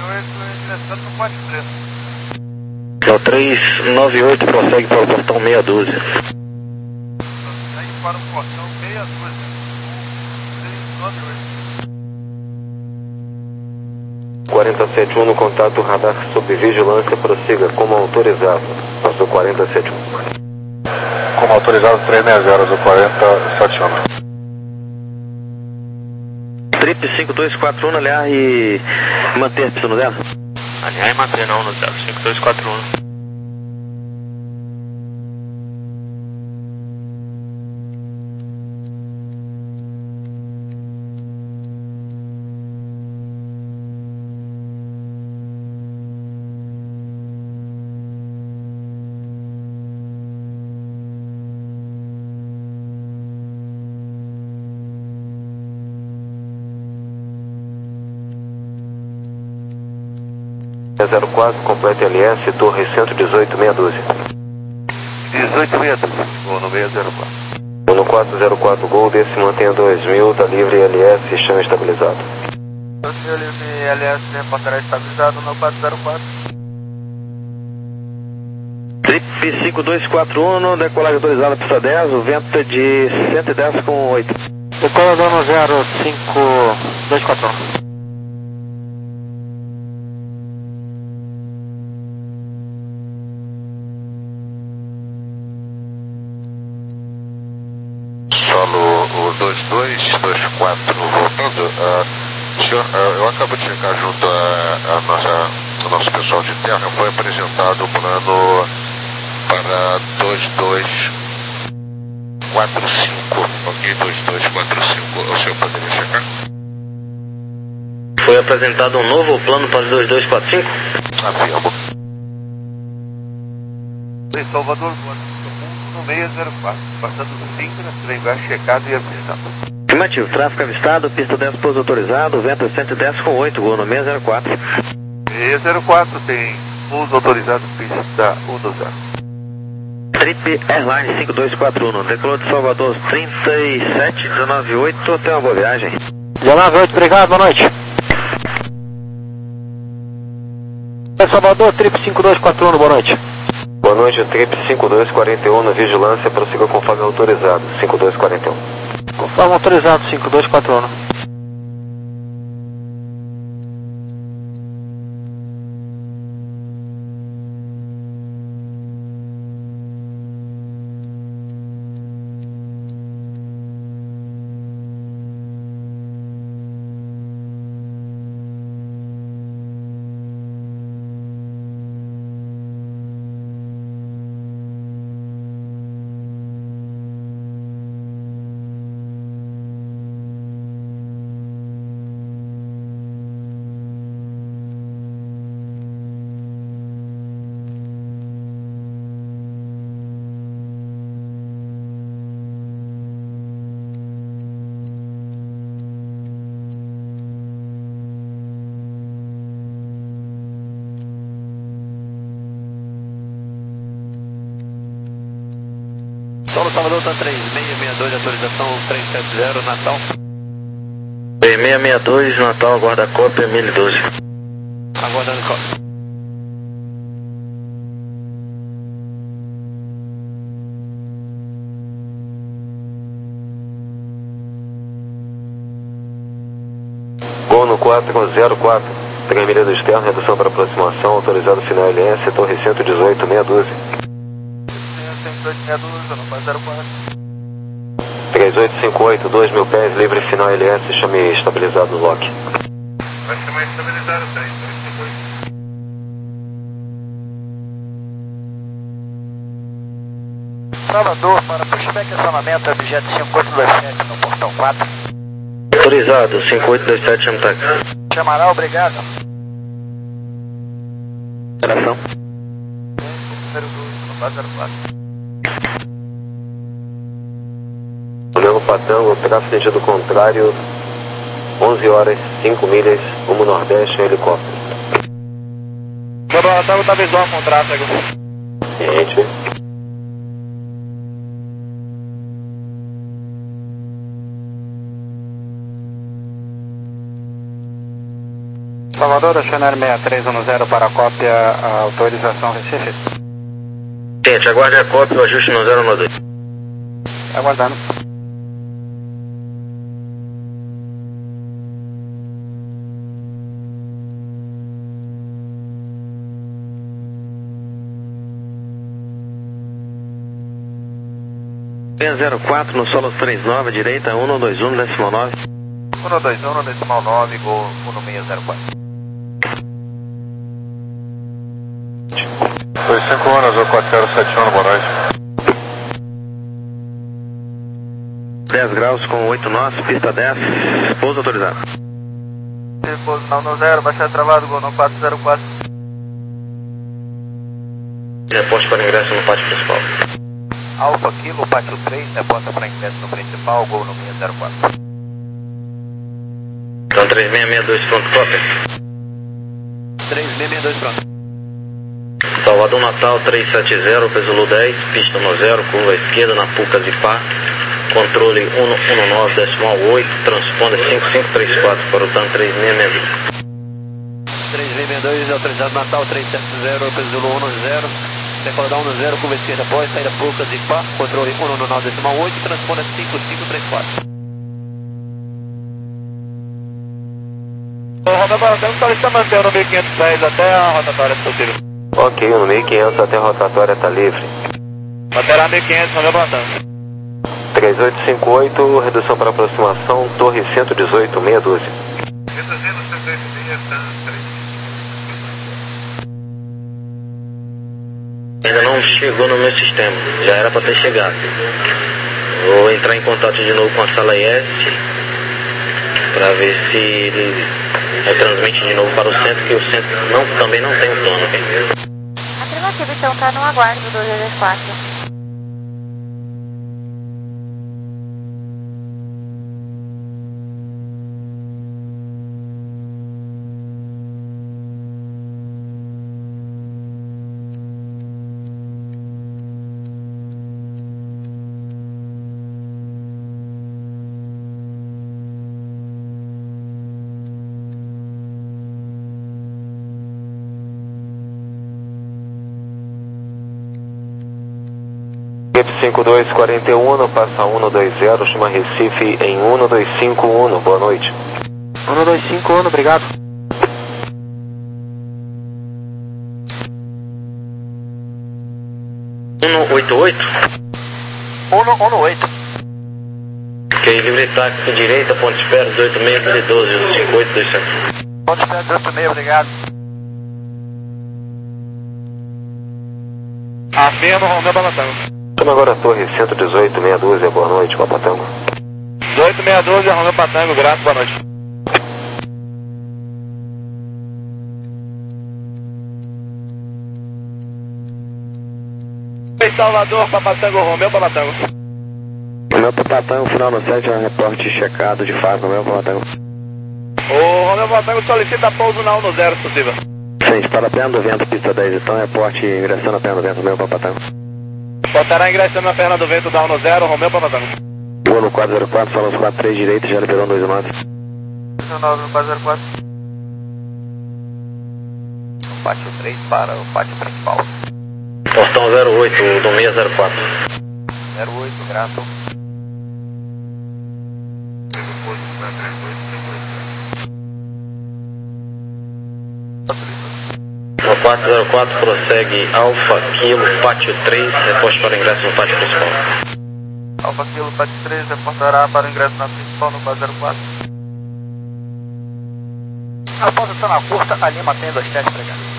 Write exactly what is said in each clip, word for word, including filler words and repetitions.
ingressando no quatro três. É o três nove oito, prossegue para o portão meia dúzia. Prossegue para o portão meia dúzia. três nove oito. quarenta e sete um no contato, radar sob vigilância, prossiga como autorizado. Passou quarenta e sete um. Como autorizado três seis zero do quarenta e sete um. Trip cinco dois quatro um, aliar e manter a pista no dela. Aliar e manter não no zero cinco dois quatro um. zero quatro, completa L S, torre cento e dezoito, meia dúzia. dezoito meia dúzia, vou no meia zero quatro. No quatro zero quatro Gol, desse mantenha dois mil, tá livre L S, chama estabilizado. dois mil livre L S, reportará estabilizado no quatro zero quatro. Trip cinco dois quatro um, decolagem autorizada pista dez, o vento é de cento e dez com oito. Decolador no zero cinco dois quatro um. Solo o dois dois dois quatro voltando. Uh, senhor, uh, eu acabo de chegar junto a, a nossa, ao nosso pessoal de terra. Foi apresentado o plano para dois dois quatro cinco. Ok, dois dois quatro cinco. O senhor poderia checar? Foi apresentado um novo plano para dois dois quatro cinco? Afirmo. Em Salvador, no meia zero quatro, passando do Sintra, trem vai checado e avisado. Afirmativo, tráfego avistado, pista dez pouso autorizado, vento é cento e dez com oito, gol no meia zero quatro. meia zero quatro tem pouso autorizado, pista um do zero. Trip Airline cinco dois quatro um, decolou de Salvador trinta e sete dezenove oito, até uma boa viagem. dezenove oito, obrigado, boa noite. Salvador, Trip cinco dois quatro um, boa noite. Boa noite, Trip cinco dois quatro um, na vigilância, prossiga conforme autorizado, cinco dois quatro um. Conforme autorizado, cinco dois quatro um. Solo Salvador está três seis seis dois, autorização três sete zero, Natal. três seis seis dois, Natal, aguarda cópia, mil e doze. Aguardando cópia. Gol no quatro zero quatro, trem milhas externo, redução para aproximação, autorizado final L S, torre cento e dezoito, meia dúzia. cento e dezoito, meia dúzia, no quatro zero quatro. três oito cinco oito, dois mil pés, livre final L S, chame estabilizado no lock. Vai chamar estabilizado, três dois cinco oito. Salvador, para pushback e acionamento, objeto cinco oito dois sete no portão quatro. Autorizado, cinco oito dois sete, chama táxi. Chamará, obrigado. Operação. Número dois, no quatro zero quatro. Levo Patango, tráfego sentido contrário, onze horas, cinco milhas, rumo nordeste, em helicóptero. Patango tá visual com tráfego. Gente. Salvador, da Channel seis três um zero para a cópia, a autorização Recife. Gente, aguarde a cópia, o ajuste no zero um dois. Aguardando. zero quatro no solo três nove, direita um dois um, decimal nove. um dois um, decimal nove, gol um seis zero quatro. dois cinco um, zero quatro zero sete um, boa noite. dez graus com oito nós, pista dez, pouso autorizado. Pouso não zero, baixar travado, gol no quatro zero quatro. Reporte para ingresso no pátio principal. Alfa Kilo, pátio três, reporta para ingresso no principal, gol no seis zero quatro. Então três seis seis dois, pronto, cópia. três seis seis dois, pronto. Salvador Natal três sete zero, Pesulu dez, pista no zero, curva esquerda na Pucas e Pá. Controle um um nove, decimal oito, transponder cinco cinco três quatro para o TAN três seis seis dois. três seis seis dois, autorizado Natal três sete zero, Pesulu um zero. Decolar um zero, curva esquerda após, saída Pucas e Pá. Controle um um nove, decimal oito, transponder cinco cinco três quatro. O rotatório está mantendo o mil quinhentos e dez até a rotatória se possível. Ok, no mil e quinhentos até a rotatória está livre. Lateral mil e quinhentos, Romeu Balatão. três oito cinco oito, redução para aproximação, torre cento e dezoito, meia dúzia. Ainda não chegou no meu sistema, já era para ter chegado. Vou entrar em contato de novo com a sala I S para ver se ele retransmite de novo para o centro, que o centro não, também não tem um plano, ok? Afirmativo, então está no aguardo do dois quatro. cinco dois quatro um, passa um dois zero, chama Recife em um dois cinco um, boa noite. um dois cinco um, obrigado. um oito oito? um oito. Ok, livre táxi direita, ponto de espera, dois oito seis, um doze, cinco oito dois sete. Ponto de espera, dois oito seis, obrigado. Afirma, Romeu Balatão. Chama agora a torre cento e dezoito, meia dúzia, boa noite, Papatango. dezoito seis doze, Romeu Patango, graças, boa noite. Salvador, Papatango, Romeu Papatango. Romeu Papatango, final no sete, é um reporte checado de fato, Romeu Papatango. O Romeu Papatango solicita pouso na um zero, se possível. Sim, para a perna do vento, pista dez, então, reporte ingressando a perna do vento, Romeu Papatango. Botará ingressando na perna do vento da um zero, Romeu Papatango. Vou no quatro zero quatro, salão quatro três direita, já liberou dois nove. dois nove no quatro zero quatro. O pátio três para o pátio principal. Portão zero oito, do seis zero quatro. zero oito, grato. No quatro zero quatro prossegue Alfa Kilo, pátio três, reposto para ingresso no pátio principal. Alfa Kilo, pátio três, reportará para o ingresso na principal no quatro zero quatro. Após a zona curta, a Lima tem dois sete, obrigado.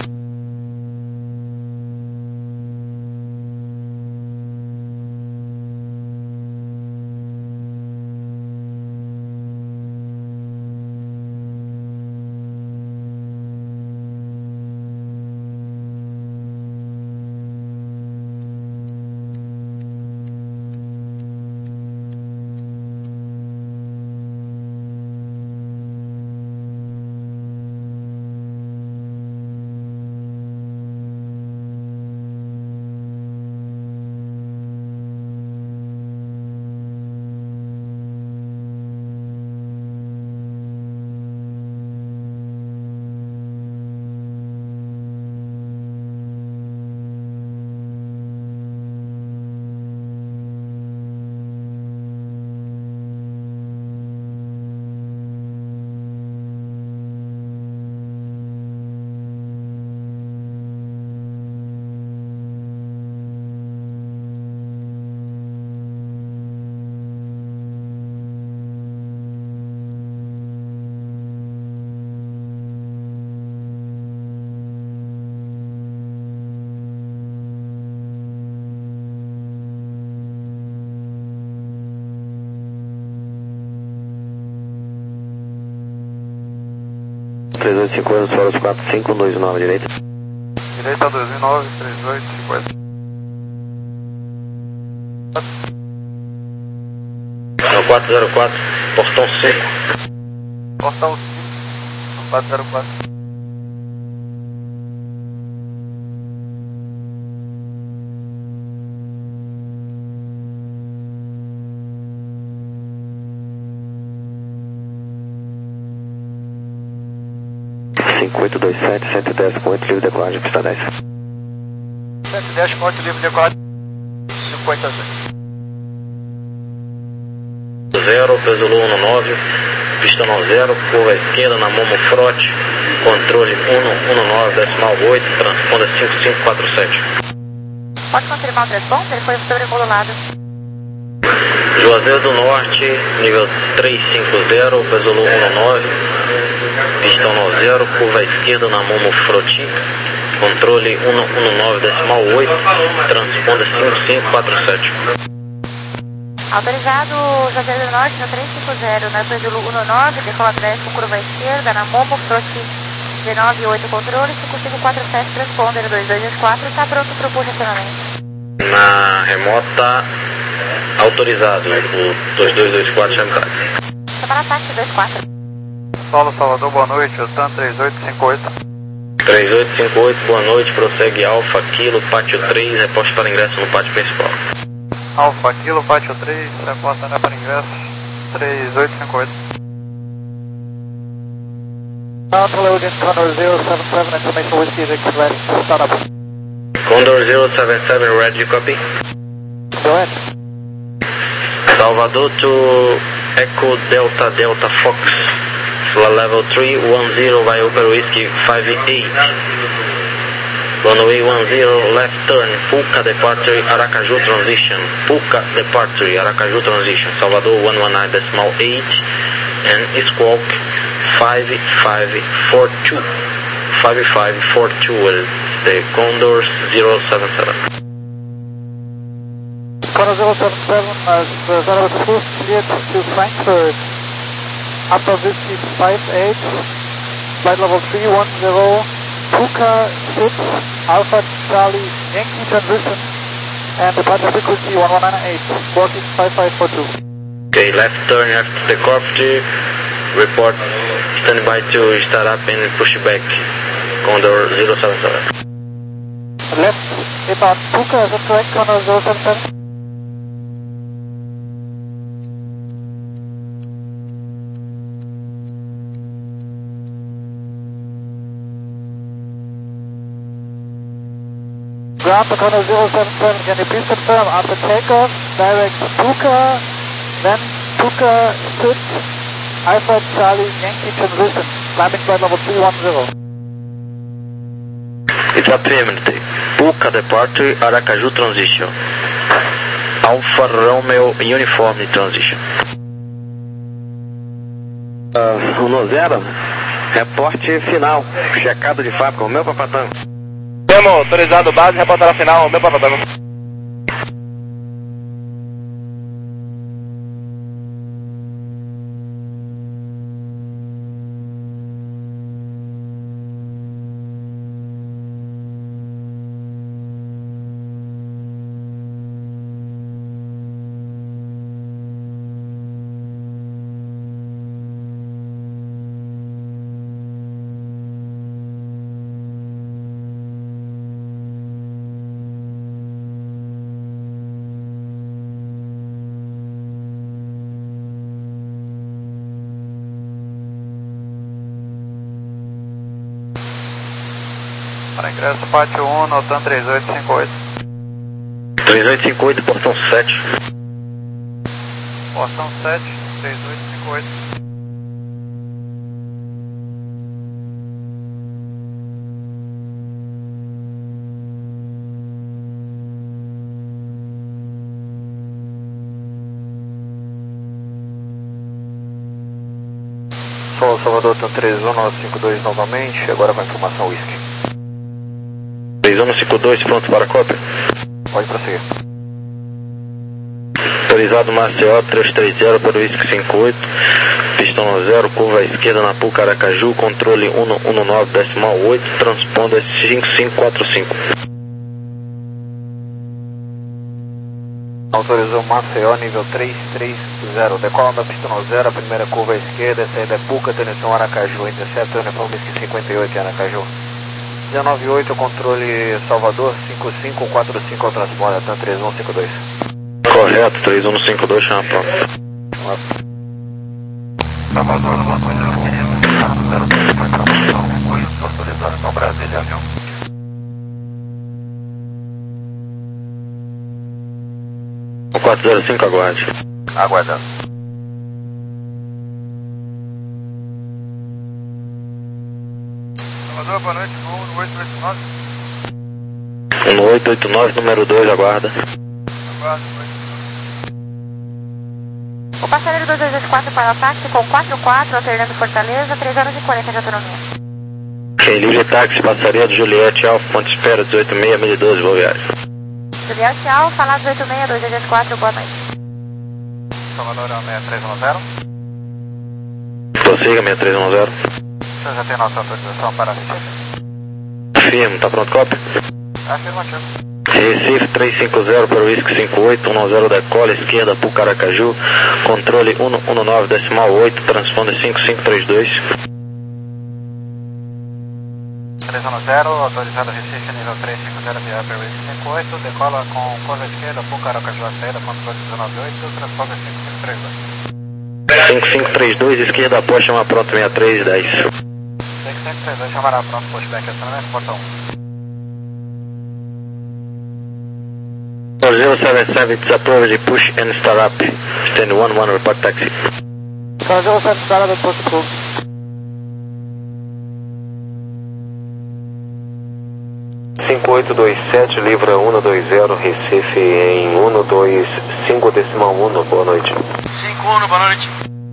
três oito cinco oito, Soros quatro cinco dois nove, direita. Direita dois mil e nove, três oito cinco oito. No quatro zero quatro, portão C. Portão cinco, quatro zero quatro. cinco oito dois sete, cento e dez com oito, livre decolagem, pista dez. cento e dez com oito, livre decolagem, cinquenta a zero, peso um nove, pista zero, curva esquerda na Momo Frote, controle um um nove, decimal oito, transponda cinco cinco quatro sete. Pode confirmar o transponder? Ele foi sobrevolado. Juazeiro do Norte, nível trezentos e cinquenta, peso um nove, pista zero, curva esquerda na Momo Frote, controle um um nove, decimal oito, transponda cinco cinco quatro sete. Autorizado Juazeiro do Norte no trezentos e cinquenta, na peso um nove, decola dez com curva esquerda, na Momo Frote dezenove oito, controle cinco cinco quatro sete, transponder dois dois dois quatro, está pronto para o posicionamento. Na remota, autorizado, o dois dois dois quatro Chamcad. Chamar ataque dois quatro. Solo Salvador, boa noite, Otan três oito cinco oito. três oito cinco oito, boa noite, prossegue Alfa, Kilo, Pátio três, reposte para ingresso no pátio principal. Alfa, Kilo, Pátio três, reporta né, para ingresso, três oito cinco oito. Alfa, Logan, Condor zero seven seven, information whiskey, request, startup. Condor zero seven seven, ready, copy. Go ahead. Salvador to Echo Delta Delta Fox, level three one zero, by Upper Whiskey five eight. Runway one zero, left turn, Puka departure, Aracaju transition, Puka departure, Aracaju transition, Salvador one one nine decimal eight, and Squawk five five four two, five five four two, the Condor zero seven seven. Condor zero seven seven, as uh, Zaragoza Cruz, cleared to Frankfurt, Upper Whiskey five eight, flight level three one zero, Puka six, Alpha Charlie Yankee transition, and departure frequency one one nine eight, working five five four two. Okay, left turn after the corporate, report standby to start up and push back, Condor zero seven seven. Left inbound Puka, is that correct, Condor zero seven seven? Ground to Condor zero seven seven, can you please confirm after takeoff, direct Puka, then Puka six, Alpha Charlie Yankee transition, climbing flight level three one zero. It's affirmative. Puka departure, Aracaju transition. Alfa Romeo uniform transition. Uh, um zero, reporte final, checado de fábrica, o meu papatão. Temos autorizado base, reportar a final, meu papatão. Para ingresso, Pátio um, Notan três oito cinco oito. três oito cinco oito, portão sete. Portão sete, três oito cinco oito. Sol Salvador, Tan três um nove cinco dois novamente, agora vai informação whisky. três um cinco dois, pronto para a cópia. Pode prosseguir. Autorizado Maceió três três zero para o Whisky cinco oito, Pistão no zero, curva à esquerda na Puca Aracaju, controle cento e dezenove decimal oito, transponder cinco cinco quatro cinco. Autorizou Maceió, nível três três zero, decola da pista no zero, a primeira curva à esquerda, saída é Puca, tensão Aracaju, intercepta uniforme cinquenta e oito em Aracaju. dezenove oito, controle Salvador, cinco cinco quatro cinco ao transponder, tá três um cinco dois. Correto, três um cinco dois, chama pronto. Salvador, uma coisa eu queria zero três foi tradução, foi autorização Brasília, avião. quatro zero cinco, aguarde. Aguardando. Salvador, boa noite, voo no oito oito nove. No oito oito nove, número dois, aguarda. Aguardo, O passageiro dois dois dois quatro para o táxi com quatro quatro, alternando Fortaleza, três horas e quarenta de autonomia. Ok, livre táxi, passaria do Juliette Alfa, ponto de espera, dezoito seis, mil e doze, boa viagem. Juliette Alfa, lá dezoito seis, dois dois dois quatro, boa noite. Salvador, é seis três um zero. Prossiga, seis três um zero. Você já tem nossa autorização para Recife? Firme, tá pronto, cópia? Afirmativo. Recife três cinco zero para o Whisky cinco oito, um zero decola, esquerda, Puca Aracaju, controle cento e dezenove decimal oito, transponder cinco cinco três dois. três um zero, autorizado Recife, nível três cinco zero, via para o Whisky cinco oito, decola com curva esquerda, Puca Aracaju à saída, controle dezenove oito, transponder cinco cinco três dois. cinco cinco três dois, esquerda, após chama pronto, sessenta e três dez. cinco cinco três dois, chamará pronto, pushback, acionamento, porta um. zero sete sete, disapproved, push and start up. Stand one one, report taxi. Car zero seven, start up and push approved. cinco oito dois sete, Libra cento e vinte, Recife em cento e vinte e cinco decimal um, boa noite. cinco um, boa noite.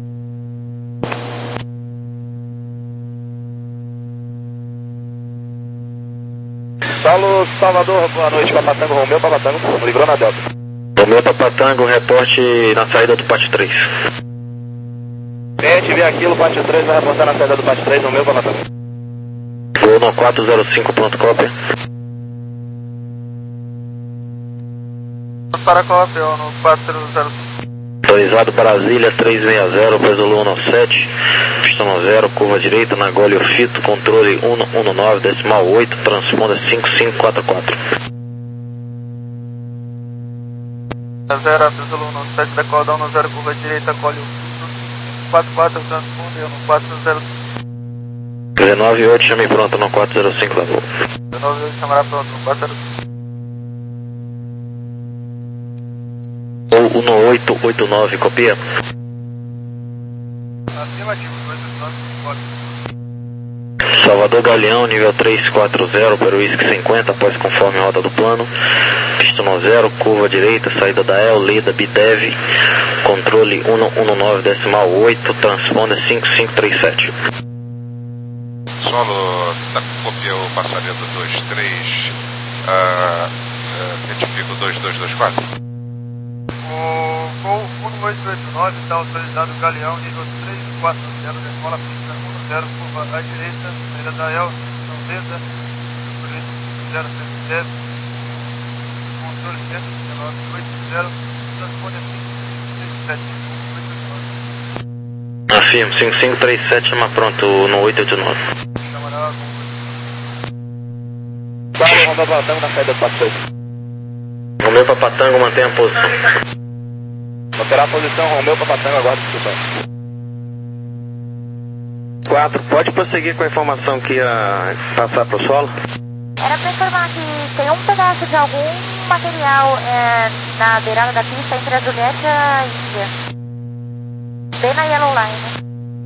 Saulo, Salvador, boa noite, Papatango, Romeu, Papatango, livrou na Delta. Romeu Papatango, reporte na saída do Pátio três. Pente, vê aquilo, Pátio três, vai reportar na saída do Pátio três, Romeu, Papatango. Vou no quatro zero cinco, pronto, cópia. Para cópia, no quatro zero cinco. Autorizado Brasília três seis zero, peso Luna sete, pistão no zero, curva direita, na Gólio Fito, controle cento e dezenove decimal oito, transponder cinco cinco quatro quatro. zero, peso Luna sete, decola um zero, curva direita, Gólio Fito, quatro quatro, transponder no quatro zero cinco. dezenove oito, chame pronto no quatro zero cinco, lavou. dezenove oito, chamará pronto no quatro zero cinco. Ou no oito oito nove, copia? Afirmativo, dois oito nove, pode. Salvador Galeão, nível três quatro zero, para o Whisky cinquenta, após conforme rota do plano. Pistão no zero, curva direita, saída da El, Leda, Bidev, controle cento e dezenove decimal oito, transponder cinco cinco três sete. Solo, tá, copia o passageiro dois três, uh, uh, identifica o dois dois dois quatro. O voo um oito oito nove está autorizado Galeão, nível três quatro zero, decola pista um zero, curva à direita, saída da El, não Leda, zero sete zero, controle cento e dezenove oito zero, transponder cinco cinco três sete. Afirmo, cinco cinco três sete, chama pronto no oito oito nove. Chamará Saulo, Romeu, Papatango na saída do Pátio três. Romeu Papatango, mantém a posição. Operar a posição, Romeu, Papatango, aguarda a discussão. quatro, pode prosseguir com a informação que ia passar para o solo? Era para informar que tem um pedaço de algum material é, na beirada da pista entre a Juliette e a Índia. Bem na Yellow Line.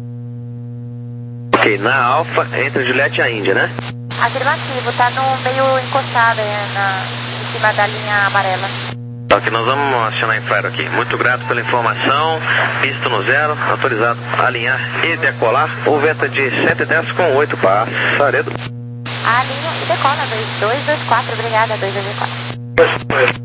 Ok, na Alfa, entre a Juliette e a Índia, né? Afirmativo, tá no meio encostado é, na, em cima da linha amarela. Ok, nós vamos acionar em Fire aqui. Muito grato pela informação. Pista no zero, autorizado a alinhar e decolar. O vento de sete dez com oito, passaredo. A linha e decola, dois dois dois quatro, obrigada, dois dois dois quatro.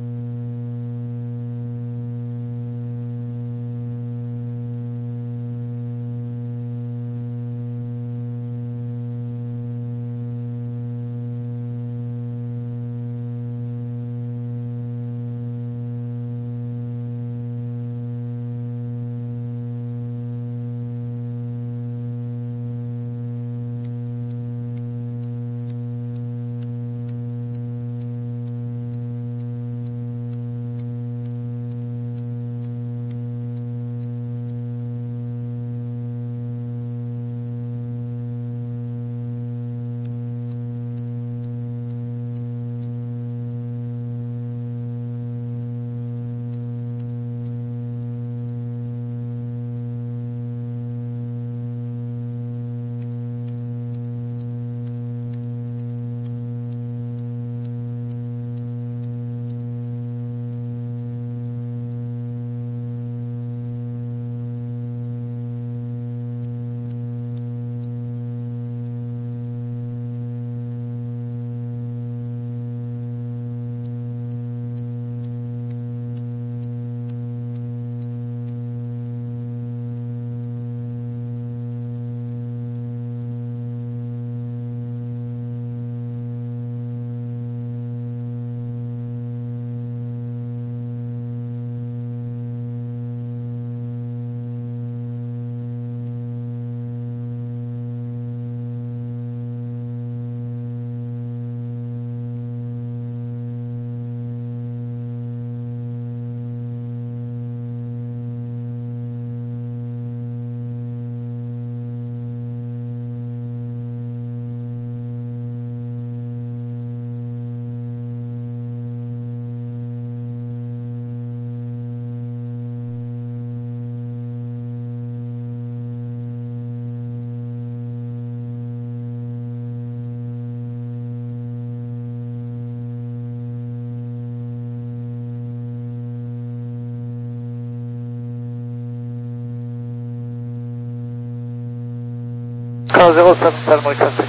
Car zero seven seven requesting.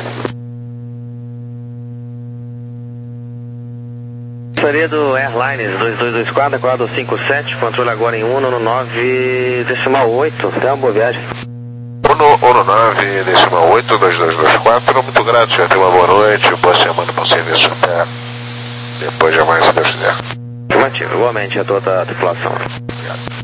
Seria do Airlines dois dois dois quatro, quatro cinco sete, controle agora em um no nove decimal oito. Até uma boa viagem. um no nove decimal oito, dois dois dois quatro, muito grato, senhor. Tenha uma boa noite, boa semana para o serviço até depois de amanhã, se Deus quiser. Afirmativo, igualmente a toda a tripulação. Obrigado.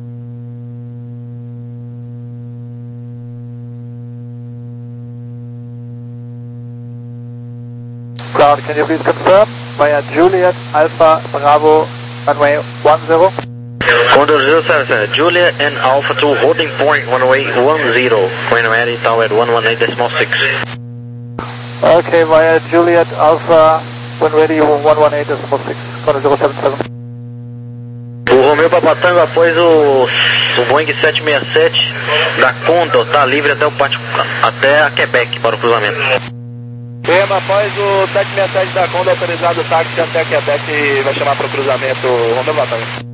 Ground, can you please confirm via Juliet Alpha Bravo runway one zero? Condor zero seven seven, Juliet and Alpha two holding point runway one zero, when ready tower at one one eight decimal six. Okay, via Juliet Alpha, when ready one one eight decimal six, Condor zero seven seven. O Romeo Papatango após o, o Boeing sete seis sete da Condor, tá livre até, o, até a Quebec para o cruzamento. Tema, após o sete seis sete da Condor autorizado o táxi até Quebec e vai chamar para o cruzamento Romeo Papatango.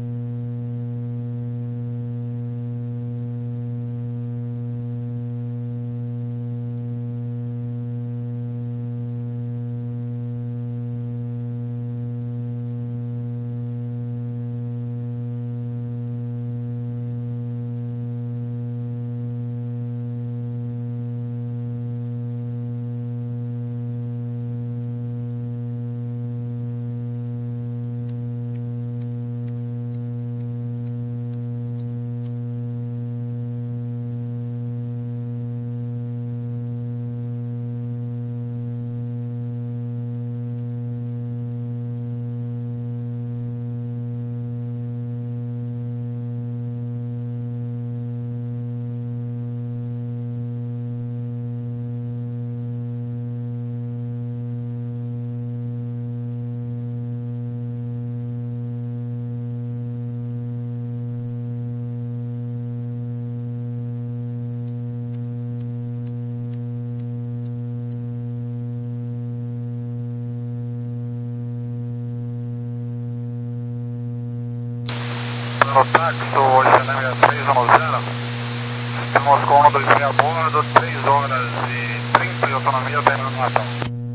No táxi, o X L M três um zero, temos Condor a bordo, três horas e trinta de autonomia até no Natal.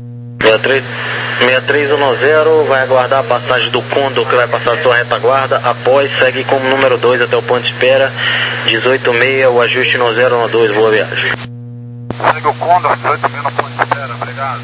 seis três um zero, vai aguardar a passagem do Condor que vai passar a sua retaguarda, após segue como número dois até o ponto de espera, dezoito seis, o ajuste no zero um dois, boa viagem. Segue o Condor, dezoito seis no ponto de espera, obrigado.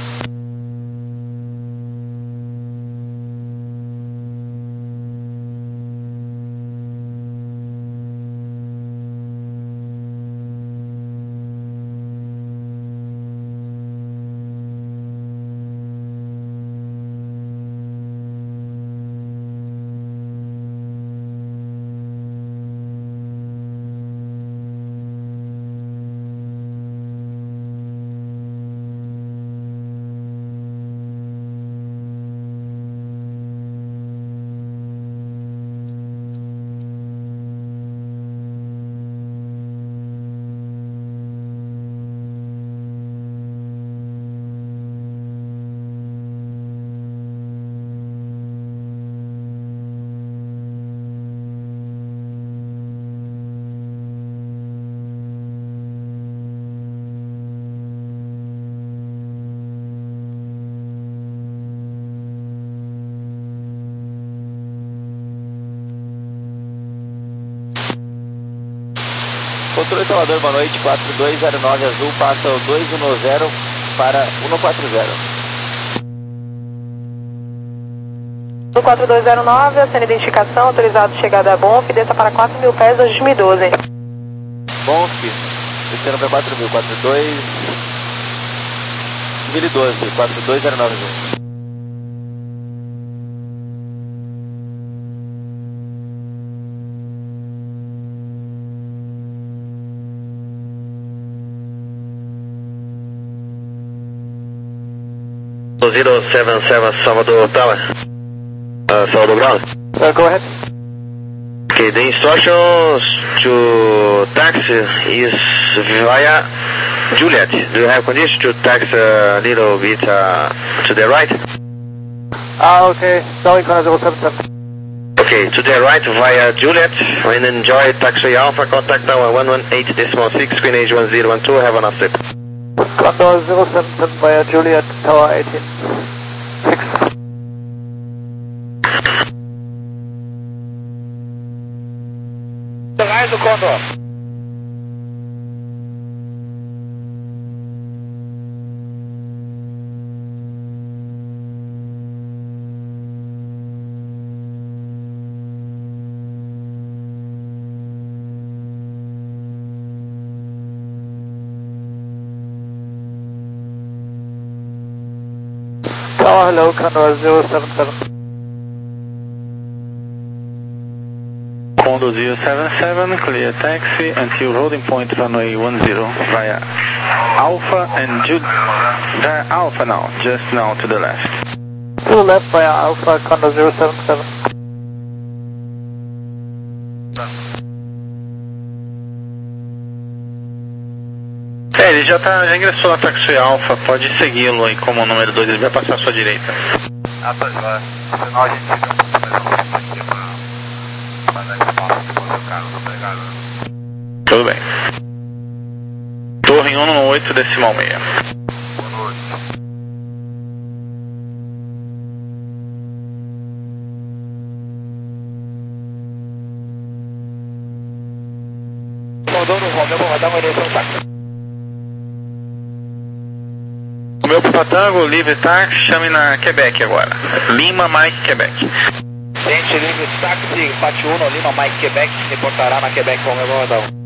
Controle Salvador, boa noite, quatro dois zero nove azul, passa o dois um zero para um quatro zero. Do quatro dois zero nove, a identificação, autorizado chegada a Bonf, desça para quatro mil pés, dois mil e doze. Bonf, descendo para quatro mil, quatro dois mil e doze, quatro dois zero nove azul. zero seven seven Salvador Tower. Uh, Salvador Ground. Uh, go ahead. Okay, the instructions to taxi is via Juliet. Do you have condition to taxi a little bit uh, to the right? Ah, okay. Sorry, Condor zero seven seven. Okay, to the right via Juliet. When enjoy taxi Alpha, contact tower one one eight decimal six, Queen Age one zero one two. Have a nice trip. Condor zero seven seven via Juliet Tower eighteen. Fix. Rise do Condor. Tower, hello, Condor zero seven seven. Condor zero seven seven, clear taxi until holding point runway one zero via Alpha and Jude. Via Alpha now, just now to the left. To the left via Alpha, Condor zero seven seven. É, ele já, tá, já ingressou na taxi Alpha, pode segui-lo aí como número dois, ele vai passar à sua direita. Ah, tá, já. Senão a gente fica aqui pra dar espaço depois do carro do pegado. Tudo bem. Torre um no oito decimal meia. Boa noite. Condor no Romeo, vou dar uma direção táxi. O meu Papatango, livre táxi, chame na Quebec agora. Lima, Mike, Quebec. Gente, livre táxi, Pati uno, Lima, Mike, Quebec, reportará na Quebec, Romeo, vou dar um.